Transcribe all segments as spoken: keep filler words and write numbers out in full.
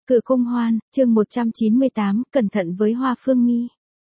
Cửa cung hoan, chương một trăm chín mươi tám, cẩn thận với Hoa Phương Nghi.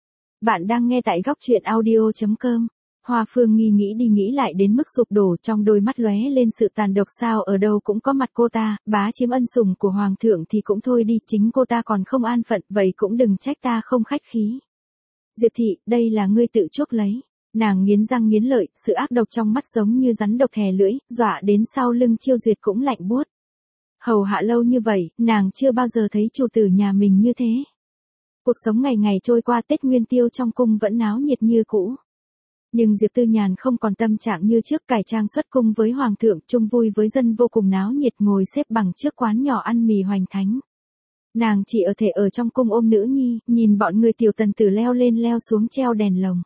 Bạn đang nghe tại góc truyện audio chấm com. Hoa Phương Nghi nghĩ đi nghĩ lại đến mức sụp đổ, trong đôi mắt lóe lên sự tàn độc, sao ở đâu cũng có mặt cô ta, bá chiếm ân sủng của hoàng thượng thì cũng thôi đi, chính cô ta còn không an phận, vậy cũng đừng trách ta không khách khí. Diệp thị, đây là ngươi tự chuốc lấy. Nàng nghiến răng nghiến lợi, sự ác độc trong mắt giống như rắn độc thè lưỡi, dọa đến sau lưng Chiêu Duyệt cũng lạnh buốt. Hầu hạ lâu như vậy, nàng chưa bao giờ thấy chủ tử nhà mình như thế. Cuộc sống ngày ngày trôi qua, Tết Nguyên Tiêu trong cung vẫn náo nhiệt như cũ. Nhưng Diệp Tư Nhàn không còn tâm trạng như trước, cải trang xuất cung với hoàng thượng, chung vui với dân vô cùng náo nhiệt, ngồi xếp bằng trước quán nhỏ ăn mì hoành thánh. Nàng chỉ ở thể ở trong cung ôm nữ nhi, nhìn bọn người tiểu tần tử leo lên leo xuống treo đèn lồng.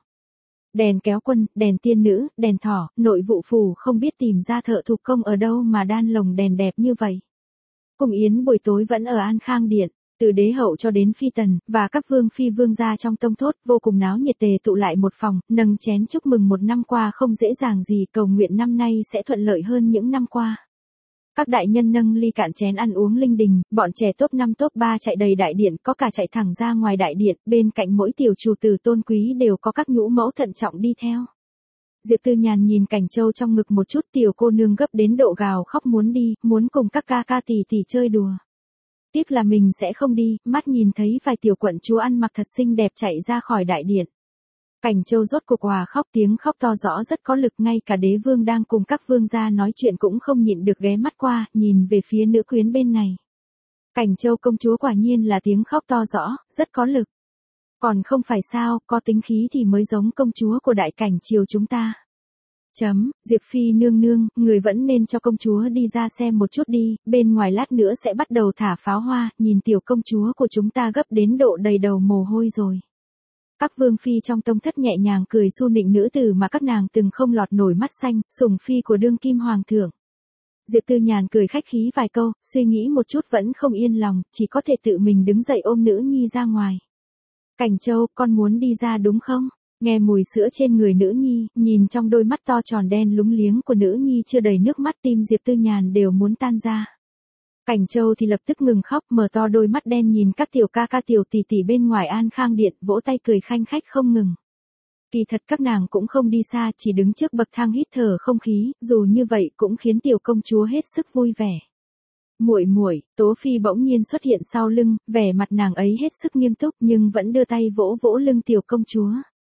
Đèn kéo quân, đèn tiên nữ, đèn thỏ, nội vụ phủ không biết tìm ra thợ thủ công ở đâu mà đan lồng đèn đẹp như vậy. Cung yến buổi tối vẫn ở An Khang Điện, từ đế hậu cho đến phi tần, và các vương phi vương gia trong tông thốt, vô cùng náo nhiệt tề tụ lại một phòng, nâng chén chúc mừng một năm qua không dễ dàng gì, cầu nguyện năm nay sẽ thuận lợi hơn những năm qua. Các đại nhân nâng ly cạn chén ăn uống linh đình, bọn trẻ top năm top ba chạy đầy đại điện, có cả chạy thẳng ra ngoài đại điện, bên cạnh mỗi tiểu chủ tử tôn quý đều có các nhũ mẫu thận trọng đi theo. Diệp Tư Nhàn nhìn Cảnh Châu trong ngực một chút, tiểu cô nương gấp đến độ gào khóc muốn đi, muốn cùng các ca ca tỷ tỷ chơi đùa. Tiếc là mình sẽ không đi, mắt nhìn thấy vài tiểu quận chúa ăn mặc thật xinh đẹp chạy ra khỏi đại điện. Cảnh Châu rốt cuộc hòa khóc, tiếng khóc to rõ rất có lực, ngay cả đế vương đang cùng các vương gia nói chuyện cũng không nhịn được ghé mắt qua, nhìn về phía nữ quyến bên này. Cảnh Châu công chúa quả nhiên là tiếng khóc to rõ, rất có lực. Còn không phải sao, có tính khí thì mới giống công chúa của đại cảnh triều chúng ta. Chấm, Diệp Phi nương nương, người vẫn nên cho công chúa đi ra xem một chút đi, bên ngoài lát nữa sẽ bắt đầu thả pháo hoa, nhìn tiểu công chúa của chúng ta gấp đến độ đầy đầu mồ hôi rồi. Các vương phi trong tông thất nhẹ nhàng cười su nịnh nữ tử mà các nàng từng không lọt nổi mắt xanh, sủng phi của đương kim hoàng thượng. Diệp Tư Nhàn cười khách khí vài câu, suy nghĩ một chút vẫn không yên lòng, chỉ có thể tự mình đứng dậy ôm nữ nhi ra ngoài. Cảnh Châu, con muốn đi ra đúng không? Nghe mùi sữa trên người nữ nhi, nhìn trong đôi mắt to tròn đen lúng liếng của nữ nhi chưa đầy nước mắt, tim Diệp Tư Nhàn đều muốn tan ra. Cảnh Châu thì lập tức ngừng khóc, mở to đôi mắt đen nhìn các tiểu ca ca tiểu tỷ tỷ bên ngoài An Khang Điện, vỗ tay cười khanh khách không ngừng. Kỳ thật các nàng cũng không đi xa, chỉ đứng trước bậc thang hít thở không khí, dù như vậy cũng khiến tiểu công chúa hết sức vui vẻ. Muội muội, Tố Phi bỗng nhiên xuất hiện sau lưng, vẻ mặt nàng ấy hết sức nghiêm túc nhưng vẫn đưa tay vỗ vỗ lưng tiểu công chúa.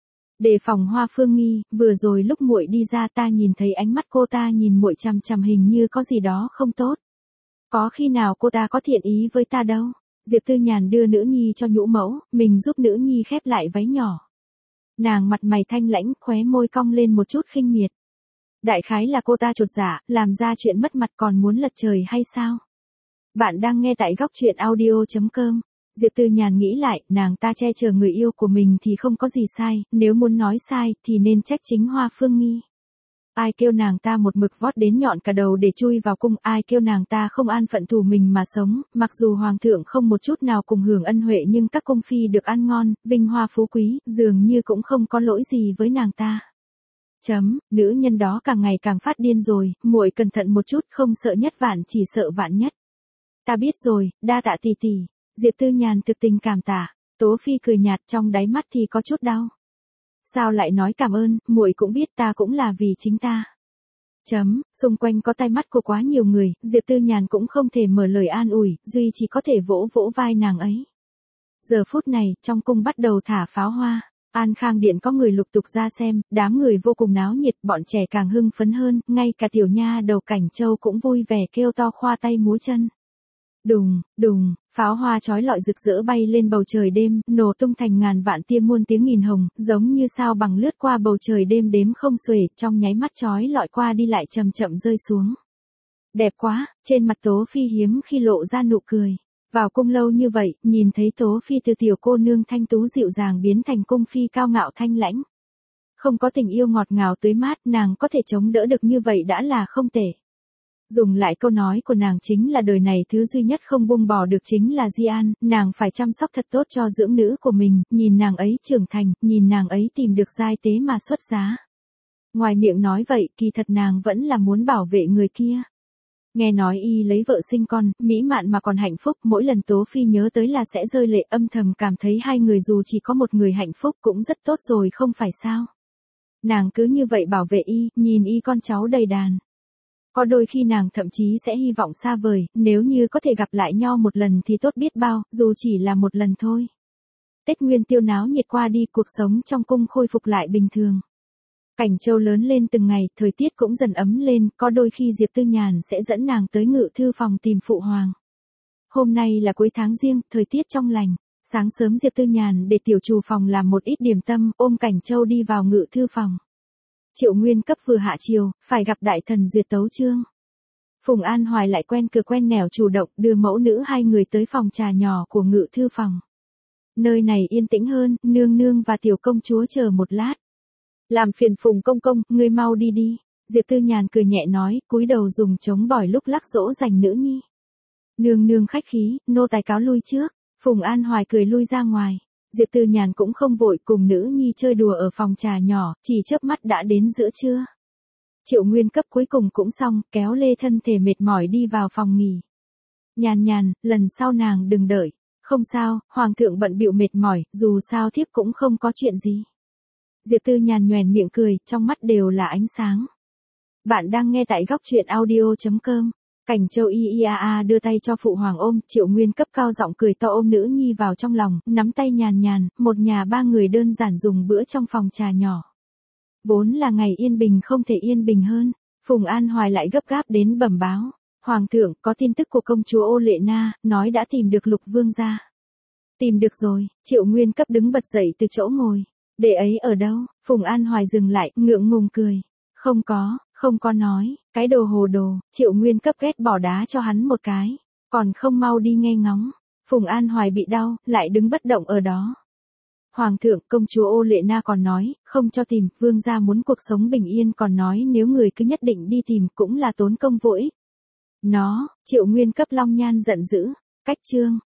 Đề phòng Hoa Phương Nghi, vừa rồi lúc muội đi ra ta nhìn thấy ánh mắt cô ta nhìn muội chằm chằm, hình như có gì đó không tốt. Có khi nào cô ta có thiện ý với ta đâu? Diệp Tư Nhàn đưa nữ nhi cho nhũ mẫu, mình giúp nữ nhi khép lại váy nhỏ. Nàng mặt mày thanh lãnh, khóe môi cong lên một chút khinh miệt. Đại khái là cô ta chột dạ, làm ra chuyện mất mặt còn muốn lật trời hay sao? Bạn đang nghe tại góc truyện audio chấm com. Diệp Tư Nhàn nghĩ lại, nàng ta che chở người yêu của mình thì không có gì sai, nếu muốn nói sai thì nên trách chính Hoa Phương Nghi. Ai kêu nàng ta một mực vót đến nhọn cả đầu để chui vào cung, ai kêu nàng ta không an phận thủ mình mà sống, mặc dù hoàng thượng không một chút nào cùng hưởng ân huệ nhưng các cung phi được ăn ngon, vinh hoa phú quý, dường như cũng không có lỗi gì với nàng ta. Chấm, nữ nhân đó càng ngày càng phát điên rồi, muội cẩn thận một chút, không sợ nhất vạn chỉ sợ vạn nhất. Ta biết rồi, đa tạ tỷ tỷ. Diệp Tư Nhàn thực tình cảm tạ. Tố Phi cười nhạt, trong đáy mắt thì có chút đau. Sao lại nói cảm ơn, muội cũng biết ta cũng là vì chính ta. Chấm, xung quanh có tai mắt của quá nhiều người, Diệp Tư Nhàn cũng không thể mở lời an ủi, duy chỉ có thể vỗ vỗ vai nàng ấy. Giờ phút này, trong cung bắt đầu thả pháo hoa. An Khang Điện có người lục tục ra xem, đám người vô cùng náo nhiệt, bọn trẻ càng hưng phấn hơn, ngay cả tiểu nha đầu Cảnh Châu cũng vui vẻ kêu to khoa tay múa chân. Đùng, đùng, pháo hoa chói lọi rực rỡ bay lên bầu trời đêm, nổ tung thành ngàn vạn tia muôn tiếng nghìn hồng, giống như sao bằng lướt qua bầu trời đêm đếm không xuể, trong nháy mắt chói lọi qua đi lại chậm chậm rơi xuống. Đẹp quá, trên mặt Tố Phi hiếm khi lộ ra nụ cười. Vào cung lâu như vậy, nhìn thấy Tố Phi từ tiểu cô nương thanh tú dịu dàng biến thành cung phi cao ngạo thanh lãnh. Không có tình yêu ngọt ngào tưới mát, nàng có thể chống đỡ được như vậy đã là không tệ. Dùng lại câu nói của nàng chính là đời này thứ duy nhất không buông bỏ được chính là Di An, nàng phải chăm sóc thật tốt cho dưỡng nữ của mình, nhìn nàng ấy trưởng thành, nhìn nàng ấy tìm được giai tế mà xuất giá. Ngoài miệng nói vậy, kỳ thật nàng vẫn là muốn bảo vệ người kia. Nghe nói y lấy vợ sinh con, mỹ mạn mà còn hạnh phúc, mỗi lần Tố Phi nhớ tới là sẽ rơi lệ, âm thầm cảm thấy hai người dù chỉ có một người hạnh phúc cũng rất tốt rồi không phải sao. Nàng cứ như vậy bảo vệ y, nhìn y con cháu đầy đàn. Có đôi khi nàng thậm chí sẽ hy vọng xa vời, nếu như có thể gặp lại nhau một lần thì tốt biết bao, dù chỉ là một lần thôi. Tết Nguyên Tiêu náo nhiệt qua đi, cuộc sống trong cung khôi phục lại bình thường. Cảnh Châu lớn lên từng ngày, thời tiết cũng dần ấm lên, có đôi khi Diệp Tư Nhàn sẽ dẫn nàng tới ngự thư phòng tìm phụ hoàng. Hôm nay là cuối tháng Giêng, thời tiết trong lành. Sáng sớm Diệp Tư Nhàn để tiểu trù phòng làm một ít điểm tâm, ôm Cảnh Châu đi vào ngự thư phòng. Triệu Nguyên Cấp vừa hạ chiều, phải gặp đại thần duyệt tấu chương. Phùng An Hoài lại quen cửa quen nẻo chủ động đưa mẫu nữ hai người tới phòng trà nhỏ của ngự thư phòng. Nơi này yên tĩnh hơn, nương nương và tiểu công chúa chờ một lát. Làm phiền Phùng công công, ngươi mau đi đi. Diệp Tư Nhàn cười nhẹ nói, cúi đầu dùng chống bỏi lúc lắc dỗ dành nữ nhi. Nương nương khách khí, nô tài cáo lui trước. Phùng An Hoài cười lui ra ngoài. Diệp Tư Nhàn cũng không vội, cùng nữ nhi chơi đùa ở phòng trà nhỏ, chỉ chớp mắt đã đến giữa trưa. Triệu Nguyên Cấp cuối cùng cũng xong, kéo lê thân thể mệt mỏi đi vào phòng nghỉ. Nhàn nhàn, lần sau nàng đừng đợi. Không sao, hoàng thượng bận bịu mệt mỏi, dù sao thiếp cũng không có chuyện gì. Diệp Tư Nhàn nhoẻn miệng cười, trong mắt đều là ánh sáng. Bạn đang nghe tại góc truyện audio chấm com. Cảnh Châu y i a a đưa tay cho phụ hoàng ôm, Triệu Nguyên Cấp cao giọng cười to ôm nữ nhi vào trong lòng, nắm tay nhàn nhàn, một nhà ba người đơn giản dùng bữa trong phòng trà nhỏ. Vốn là ngày yên bình không thể yên bình hơn, Phùng An Hoài lại gấp gáp đến bẩm báo. Hoàng thượng, có tin tức của công chúa Ô Lệ Na, nói đã tìm được Lục Vương gia. Tìm được rồi, Triệu Nguyên Cấp đứng bật dậy từ chỗ ngồi. Để ấy ở đâu? Phùng An Hoài dừng lại, ngượng ngùng cười. Không có, không có nói, cái đồ hồ đồ. Triệu Nguyên Cấp ghét bỏ đá cho hắn một cái. Còn không mau đi nghe ngóng. Phùng An Hoài bị đau, lại đứng bất động ở đó. Hoàng thượng, công chúa Ô Lệ Na còn nói, không cho tìm, vương gia muốn cuộc sống bình yên, còn nói nếu người cứ nhất định đi tìm cũng là tốn công vô ích. Nó, Triệu Nguyên Cấp long nhan giận dữ. Cách chương.